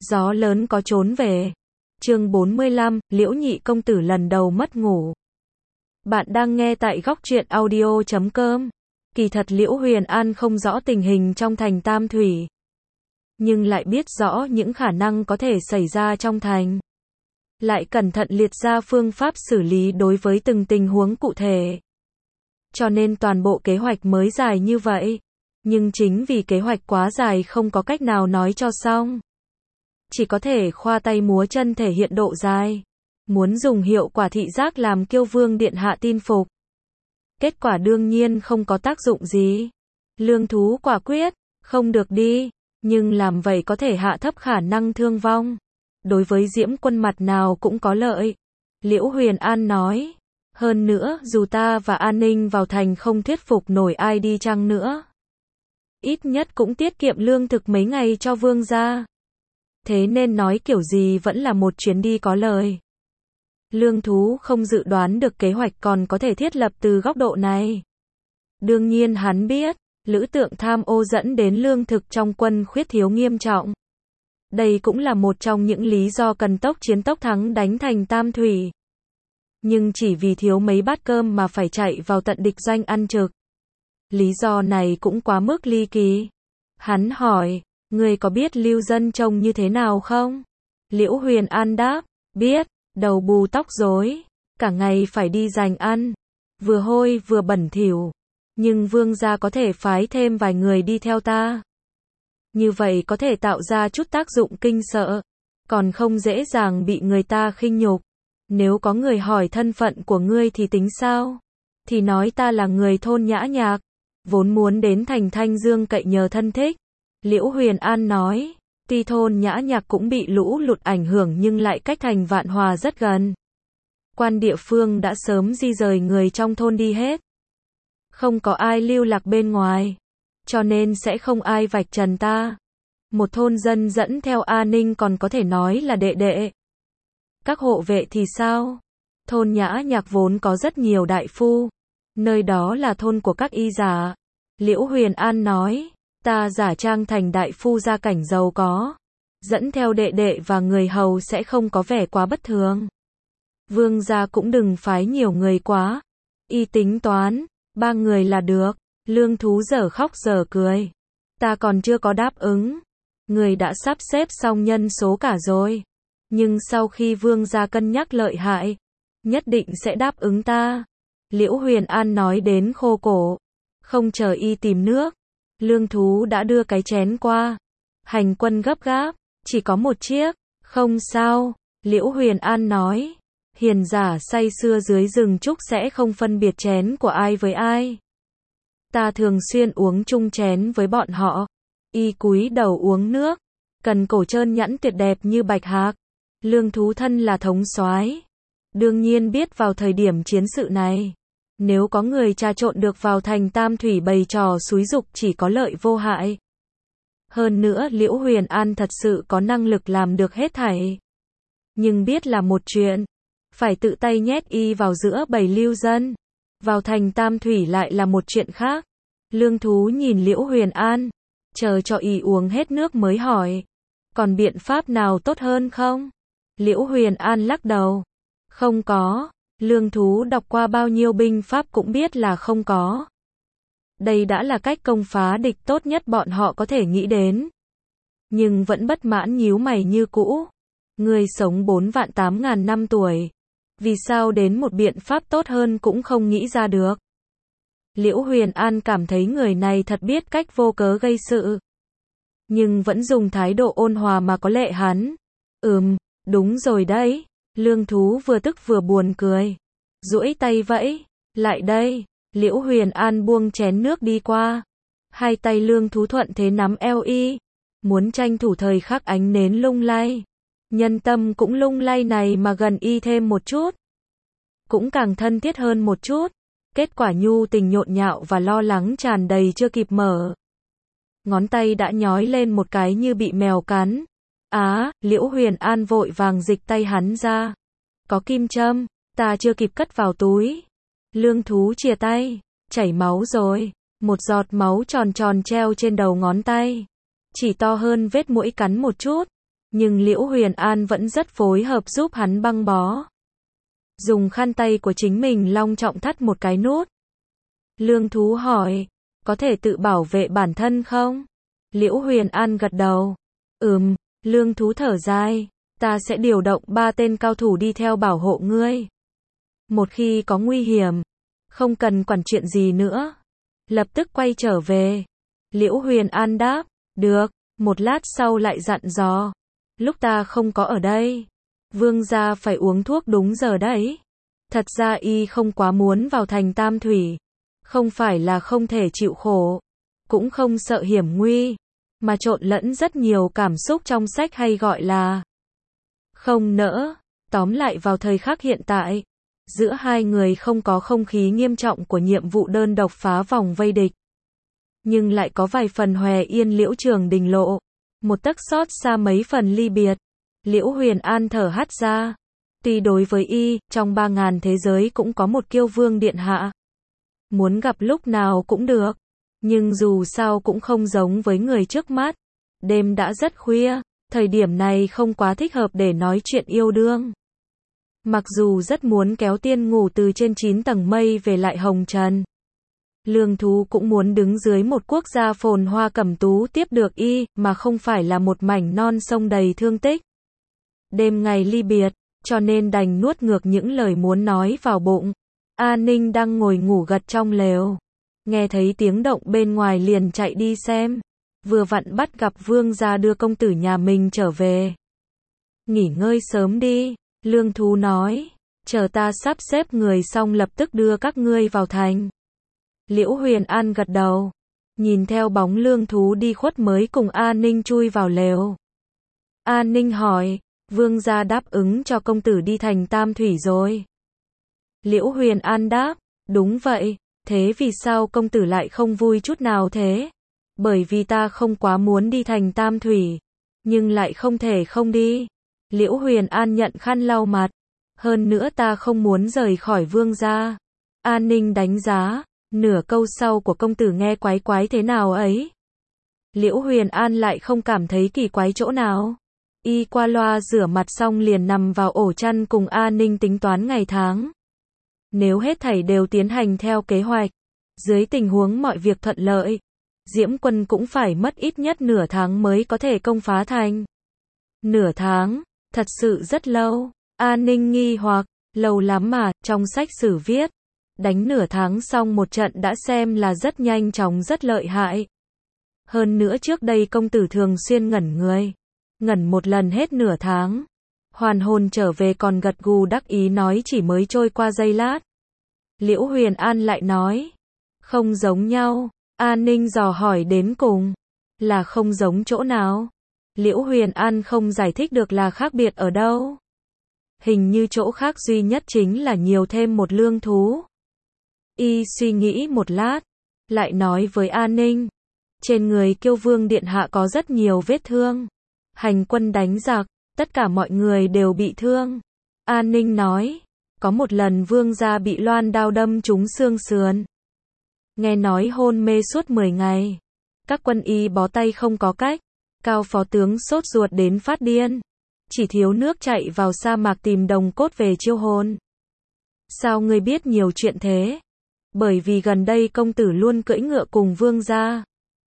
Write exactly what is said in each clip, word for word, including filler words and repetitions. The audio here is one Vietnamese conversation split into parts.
Gió lớn có trốn về. Chương bốn mươi lăm, Liễu Nhị công tử lần đầu mất ngủ. Bạn đang nghe tại góc truyện audio chấm com. Kỳ thật Liễu Huyền An không rõ tình hình trong thành Tam Thủy, nhưng lại biết rõ những khả năng có thể xảy ra trong thành. Lại cẩn thận liệt ra phương pháp xử lý đối với từng tình huống cụ thể. Cho nên toàn bộ kế hoạch mới dài như vậy. Nhưng chính vì kế hoạch quá dài không có cách nào nói cho xong. Chỉ có thể khoa tay múa chân thể hiện độ dài. Muốn dùng hiệu quả thị giác làm Kiêu Vương điện hạ tin phục. Kết quả đương nhiên không có tác dụng gì. Lương Thú quả quyết, không được đi, nhưng làm vậy có thể hạ thấp khả năng thương vong. Đối với Diễm Quân mặt nào cũng có lợi. Liễu Huyền An nói, hơn nữa dù ta và An Ninh vào thành không thuyết phục nổi ai đi chăng nữa, ít nhất cũng tiết kiệm lương thực mấy ngày cho vương gia. Thế nên nói kiểu gì vẫn là một chuyến đi có lời. Lương Thú không dự đoán được kế hoạch còn có thể thiết lập từ góc độ này. Đương nhiên hắn biết, lữ tượng tham ô dẫn đến lương thực trong quân khuyết thiếu nghiêm trọng. Đây cũng là một trong những lý do cần tốc chiến tốc thắng đánh thành Tam Thủy. Nhưng chỉ vì thiếu mấy bát cơm mà phải chạy vào tận địch doanh ăn trực. Lý do này cũng quá mức ly kỳ. Hắn hỏi, người có biết Lưu Dân trông như thế nào không? Liễu Huyền An đáp, biết, đầu bù tóc rối, cả ngày phải đi giành ăn, vừa hôi vừa bẩn thỉu. Nhưng vương gia có thể phái thêm vài người đi theo ta. Như vậy có thể tạo ra chút tác dụng kinh sợ, còn không dễ dàng bị người ta khinh nhục. Nếu có người hỏi thân phận của ngươi thì tính sao? Thì nói ta là người thôn Nhã Nhạc, vốn muốn đến thành Thanh Dương cậy nhờ thân thích. Liễu Huyền An nói, tuy thôn Nhã Nhạc cũng bị lũ lụt ảnh hưởng nhưng lại cách thành Vạn Hòa rất gần. Quan địa phương đã sớm di rời người trong thôn đi hết. Không có ai lưu lạc bên ngoài, cho nên sẽ không ai vạch trần ta. Một thôn dân dẫn theo An Ninh còn có thể nói là đệ đệ. Các hộ vệ thì sao? Thôn Nhã Nhạc vốn có rất nhiều đại phu. Nơi đó là thôn của các y giả. Liễu Huyền An nói, ta giả trang thành đại phu gia cảnh giàu có. Dẫn theo đệ đệ và người hầu sẽ không có vẻ quá bất thường. Vương gia cũng đừng phái nhiều người quá. Y tính toán, ba người là được. Lương Thú dở khóc dở cười. Ta còn chưa có đáp ứng. Người đã sắp xếp xong nhân số cả rồi. Nhưng sau khi vương gia cân nhắc lợi hại, nhất định sẽ đáp ứng ta. Liễu Huyền An nói đến khô cổ. Không chờ y tìm nước, Lương Thú đã đưa cái chén qua. Hành quân gấp gáp, chỉ có một chiếc. Không sao, Liễu Huyền An nói. Hiền giả say sưa dưới rừng trúc sẽ không phân biệt chén của ai với ai. Ta thường xuyên uống chung chén với bọn họ. Y cúi đầu uống nước, cần cổ trơn nhẵn tuyệt đẹp như bạch hạc. Lương Thú thân là thống soái, đương nhiên biết vào thời điểm chiến sự này, nếu có người trà trộn được vào thành Tam Thủy bày trò xúi giục chỉ có lợi vô hại. Hơn nữa Liễu Huyền An thật sự có năng lực làm được hết thảy. Nhưng biết là một chuyện, phải tự tay nhét y vào giữa bầy lưu dân, vào thành Tam Thủy lại là một chuyện khác. Lương Thú nhìn Liễu Huyền An, chờ cho y uống hết nước mới hỏi, còn biện pháp nào tốt hơn không? Liễu Huyền An lắc đầu, không có. Lương Thú đọc qua bao nhiêu binh pháp cũng biết là không có. Đây đã là cách công phá địch tốt nhất bọn họ có thể nghĩ đến. Nhưng vẫn bất mãn nhíu mày như cũ. Người sống bốn vạn tám ngàn năm tuổi, vì sao đến một biện pháp tốt hơn cũng không nghĩ ra được? Liễu Huyền An cảm thấy người này thật biết cách vô cớ gây sự. Nhưng vẫn dùng thái độ ôn hòa mà có lệ hắn. Ừm, đúng rồi đấy. Lương Thú vừa tức vừa buồn cười. Duỗi tay vẫy, lại đây. Liễu Huyền An buông chén nước đi qua. Hai tay Lương Thú thuận thế nắm eo y. Muốn tranh thủ thời khắc ánh nến lung lay. Nhân tâm cũng lung lay này mà gần y thêm một chút. Cũng càng thân thiết hơn một chút. Kết quả nhu tình nhộn nhạo và lo lắng tràn đầy chưa kịp mở. Ngón tay đã nhói lên một cái như bị mèo cắn. Á, Liễu Huyền An vội vàng dịch tay hắn ra. Có kim châm, ta chưa kịp cất vào túi. Lương Thú chìa tay, chảy máu rồi. Một giọt máu tròn tròn treo trên đầu ngón tay. Chỉ to hơn vết muỗi cắn một chút. Nhưng Liễu Huyền An vẫn rất phối hợp giúp hắn băng bó. Dùng khăn tay của chính mình long trọng thắt một cái nút. Lương Thú hỏi, có thể tự bảo vệ bản thân không? Liễu Huyền An gật đầu. Ừm, Lương Thú thở dài, ta sẽ điều động ba tên cao thủ đi theo bảo hộ ngươi. Một khi có nguy hiểm, không cần quản chuyện gì nữa. Lập tức quay trở về. Liễu Huyền An đáp, được, một lát sau lại dặn dò. Lúc ta không có ở đây, vương gia phải uống thuốc đúng giờ đấy. Thật ra y không quá muốn vào thành Tam Thủy. Không phải là không thể chịu khổ, cũng không sợ hiểm nguy, mà trộn lẫn rất nhiều cảm xúc trong sách hay gọi là không nỡ. Tóm lại vào thời khắc hiện tại, giữa hai người không có không khí nghiêm trọng của nhiệm vụ đơn độc phá vòng vây địch. Nhưng lại có vài phần hòe yên Liễu Trường Đình lộ. Một tấc xót xa mấy phần ly biệt. Liễu Huyền An thở hắt ra. Tuy đối với y, trong ba ngàn thế giới cũng có một kiêu vương điện hạ. Muốn gặp lúc nào cũng được. Nhưng dù sao cũng không giống với người trước mắt. Đêm đã rất khuya, thời điểm này không quá thích hợp để nói chuyện yêu đương. Mặc dù rất muốn kéo Tiên Ngủ từ trên chín tầng mây về lại hồng trần. Lương Thú cũng muốn đứng dưới một quốc gia phồn hoa cẩm tú tiếp được y, mà không phải là một mảnh non sông đầy thương tích. Đêm ngày ly biệt, cho nên đành nuốt ngược những lời muốn nói vào bụng. A Ninh đang ngồi ngủ gật trong lều. Nghe thấy tiếng động bên ngoài liền chạy đi xem. Vừa vặn bắt gặp vương gia đưa công tử nhà mình trở về. Nghỉ ngơi sớm đi, Lương Thú nói. Chờ ta sắp xếp người xong lập tức đưa các ngươi vào thành. Liễu Huyền An gật đầu. Nhìn theo bóng Lương Thú đi khuất mới cùng A Ninh chui vào lều. A Ninh hỏi, vương gia đáp ứng cho công tử đi thành Tam Thủy rồi. Liễu Huyền An đáp, đúng vậy, thế vì sao công tử lại không vui chút nào thế? Bởi vì ta không quá muốn đi thành Tam Thủy, nhưng lại không thể không đi. Liễu Huyền An nhận khăn lau mặt, hơn nữa ta không muốn rời khỏi vương gia. An Ninh đánh giá, nửa câu sau của công tử nghe quái quái thế nào ấy? Liễu Huyền An lại không cảm thấy kỳ quái chỗ nào. Y qua loa rửa mặt xong liền nằm vào ổ chăn cùng An Ninh tính toán ngày tháng. Nếu hết thảy đều tiến hành theo kế hoạch, dưới tình huống mọi việc thuận lợi, Diễm Quân cũng phải mất ít nhất nửa tháng mới có thể công phá thành. Nửa tháng, thật sự rất lâu. An Ninh nghi hoặc, lâu lắm mà, trong sách sử viết, đánh nửa tháng xong một trận đã xem là rất nhanh chóng rất lợi hại. Hơn nữa trước đây công tử thường xuyên ngẩn người, ngẩn một lần hết nửa tháng. Hoàn hồn trở về còn gật gù đắc ý nói chỉ mới trôi qua giây lát. Liễu Huyền An lại nói, không giống nhau. An Ninh dò hỏi đến cùng, là không giống chỗ nào? Liễu Huyền An không giải thích được là khác biệt ở đâu. Hình như chỗ khác duy nhất chính là nhiều thêm một Lương Thú. Y suy nghĩ một lát, lại nói với An Ninh, trên người kiêu vương điện hạ có rất nhiều vết thương. Hành quân đánh giặc, tất cả mọi người đều bị thương. An Ninh nói, có một lần vương gia bị loan đao đâm trúng xương sườn. Nghe nói hôn mê suốt mười ngày. Các quân y bó tay không có cách. Cao phó tướng sốt ruột đến phát điên. Chỉ thiếu nước chạy vào sa mạc tìm đồng cốt về chiêu hồn. Sao ngươi biết nhiều chuyện thế? Bởi vì gần đây công tử luôn cưỡi ngựa cùng vương gia.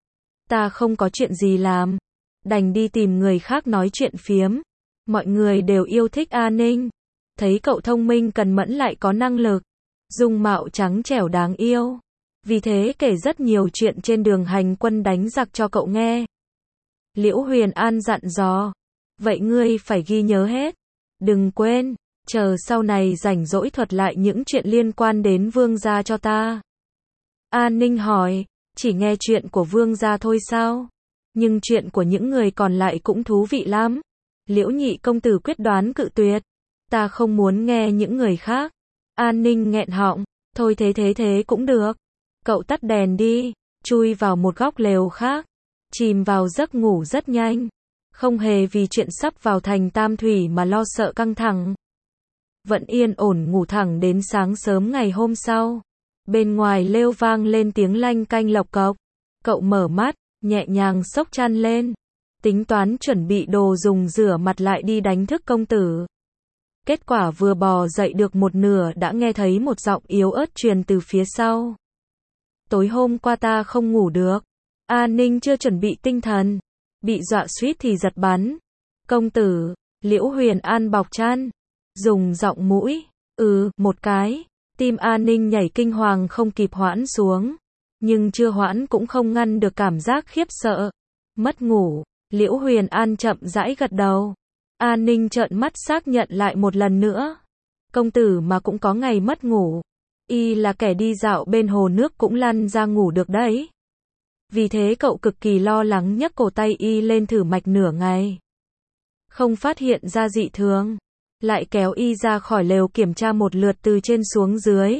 Ta không có chuyện gì làm, đành đi tìm người khác nói chuyện phiếm. Mọi người đều yêu thích An Ninh. Thấy cậu thông minh cần mẫn lại có năng lực. Dung mạo trắng trẻo đáng yêu. Vì thế kể rất nhiều chuyện trên đường hành quân đánh giặc cho cậu nghe. Liễu Huyền An dặn dò. Vậy ngươi phải ghi nhớ hết. Đừng quên, chờ sau này rảnh rỗi thuật lại những chuyện liên quan đến vương gia cho ta. An Ninh hỏi, chỉ nghe chuyện của vương gia thôi sao? Nhưng chuyện của những người còn lại cũng thú vị lắm. Liễu nhị công tử quyết đoán cự tuyệt. Ta không muốn nghe những người khác. An Ninh nghẹn họng, thôi thế thế thế cũng được. Cậu tắt đèn đi, chui vào một góc lều khác, chìm vào giấc ngủ rất nhanh. Không hề vì chuyện sắp vào thành Tam Thủy mà lo sợ căng thẳng. Vẫn yên ổn ngủ thẳng đến sáng sớm ngày hôm sau. Bên ngoài lêu vang lên tiếng lanh canh lộc cộc. Cậu mở mắt, nhẹ nhàng xốc chăn lên. tính toán chuẩn bị đồ dùng rửa mặt lại đi đánh thức công tử. Kết quả vừa bò dậy được một nửa đã nghe thấy một giọng yếu ớt truyền từ phía sau. Tối hôm qua ta không ngủ được. A Ninh chưa chuẩn bị tinh thần. Bị dọa suýt thì giật bắn. Công tử, Liễu Huyền An bọc chăn. Dùng giọng mũi. Ừ, một cái. Tim A Ninh nhảy kinh hoàng không kịp hoãn xuống. Nhưng chưa hoãn cũng không ngăn được cảm giác khiếp sợ. Mất ngủ. Liễu Huyền An chậm rãi gật đầu. A Ninh trợn mắt xác nhận lại một lần nữa. Công tử mà cũng có ngày mất ngủ. Y là kẻ đi dạo bên hồ nước cũng lăn ra ngủ được đấy. Vì thế cậu cực kỳ lo lắng nhấc cổ tay Y lên thử mạch nửa ngày. Không phát hiện ra dị thường. Lại kéo Y ra khỏi lều kiểm tra một lượt từ trên xuống dưới.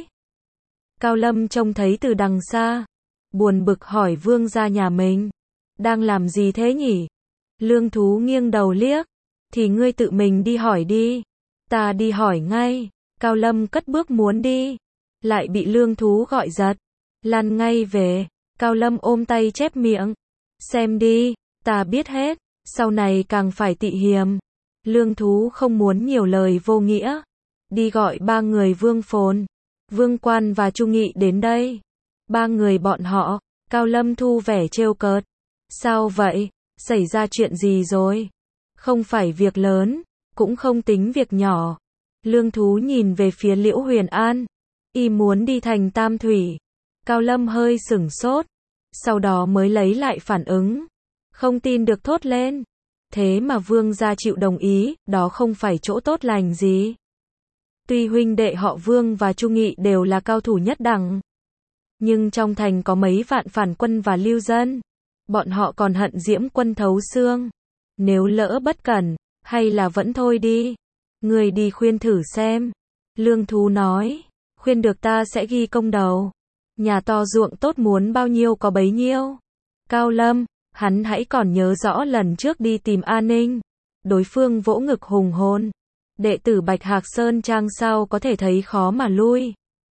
Cao Lâm trông thấy từ đằng xa. Buồn bực hỏi vương gia nhà mình. Đang làm gì thế nhỉ? Lương Thú nghiêng đầu liếc. Thì ngươi tự mình đi hỏi đi. Ta đi hỏi ngay. Cao Lâm cất bước muốn đi. Lại bị Lương Thú gọi giật. Lăn ngay về. Cao Lâm ôm tay chép miệng. Xem đi, ta biết hết. Sau này càng phải tị hiềm. Lương Thú không muốn nhiều lời vô nghĩa. Đi gọi ba người Vương Phồn, Vương Quan và Chu Nghị đến đây. Ba người bọn họ. Cao Lâm thu vẻ trêu cợt. Sao vậy? Xảy ra chuyện gì rồi? Không phải việc lớn, cũng không tính việc nhỏ. Lương Thú nhìn về phía Liễu Huyền An. Y muốn đi thành Tam Thủy. Cao Lâm hơi sửng sốt. Sau đó mới lấy lại phản ứng. Không tin được thốt lên. Thế mà vương gia chịu đồng ý, đó không phải chỗ tốt lành gì. Tuy huynh đệ họ Vương và Chu Nghị đều là cao thủ nhất đẳng. Nhưng trong thành có mấy vạn phản quân và lưu dân. Bọn họ còn hận Diễm quân thấu xương. Nếu lỡ bất cẩn, hay là vẫn thôi đi. Người đi khuyên thử xem. Lương Thú nói. Khuyên được ta sẽ ghi công đầu. Nhà to ruộng tốt muốn bao nhiêu có bấy nhiêu. Cao Lâm, hắn hãy còn nhớ rõ lần trước đi tìm A Ninh. Đối phương vỗ ngực hùng hồn. Đệ tử Bạch Hạc Sơn Trang sao có thể thấy khó mà lui.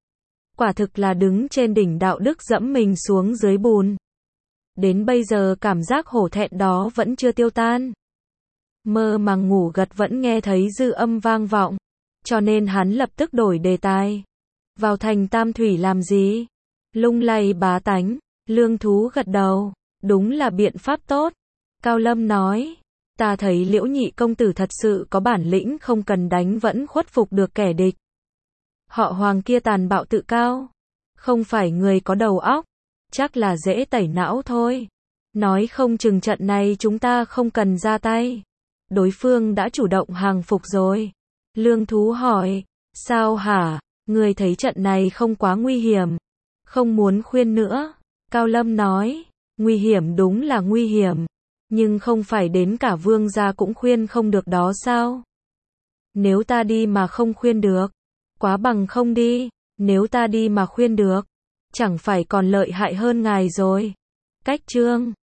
Quả thực là đứng trên đỉnh đạo đức dẫm mình xuống dưới bùn. Đến bây giờ cảm giác hổ thẹn đó vẫn chưa tiêu tan. Mơ màng ngủ gật vẫn nghe thấy dư âm vang vọng. Cho nên hắn lập tức đổi đề tài. Vào thành Tam Thủy làm gì? Lung lay bá tánh. Lương Thú gật đầu. Đúng là biện pháp tốt. Cao Lâm nói. Ta thấy Liễu nhị công tử thật sự có bản lĩnh, không cần đánh vẫn khuất phục được kẻ địch. Họ Hoàng kia tàn bạo tự cao. Không phải người có đầu óc. Chắc là dễ tẩy não thôi. Nói không chừng trận này chúng ta không cần ra tay. Đối phương đã chủ động hàng phục rồi. Lương Thú hỏi. Sao hả? Người thấy trận này không quá nguy hiểm. Không muốn khuyên nữa. Cao Lâm nói. Nguy hiểm đúng là nguy hiểm. Nhưng không phải đến cả vương gia cũng khuyên không được đó sao? Nếu ta đi mà không khuyên được. Quá bằng không đi. Nếu ta đi mà khuyên được. Chẳng phải còn lợi hại hơn ngài rồi. Cách chương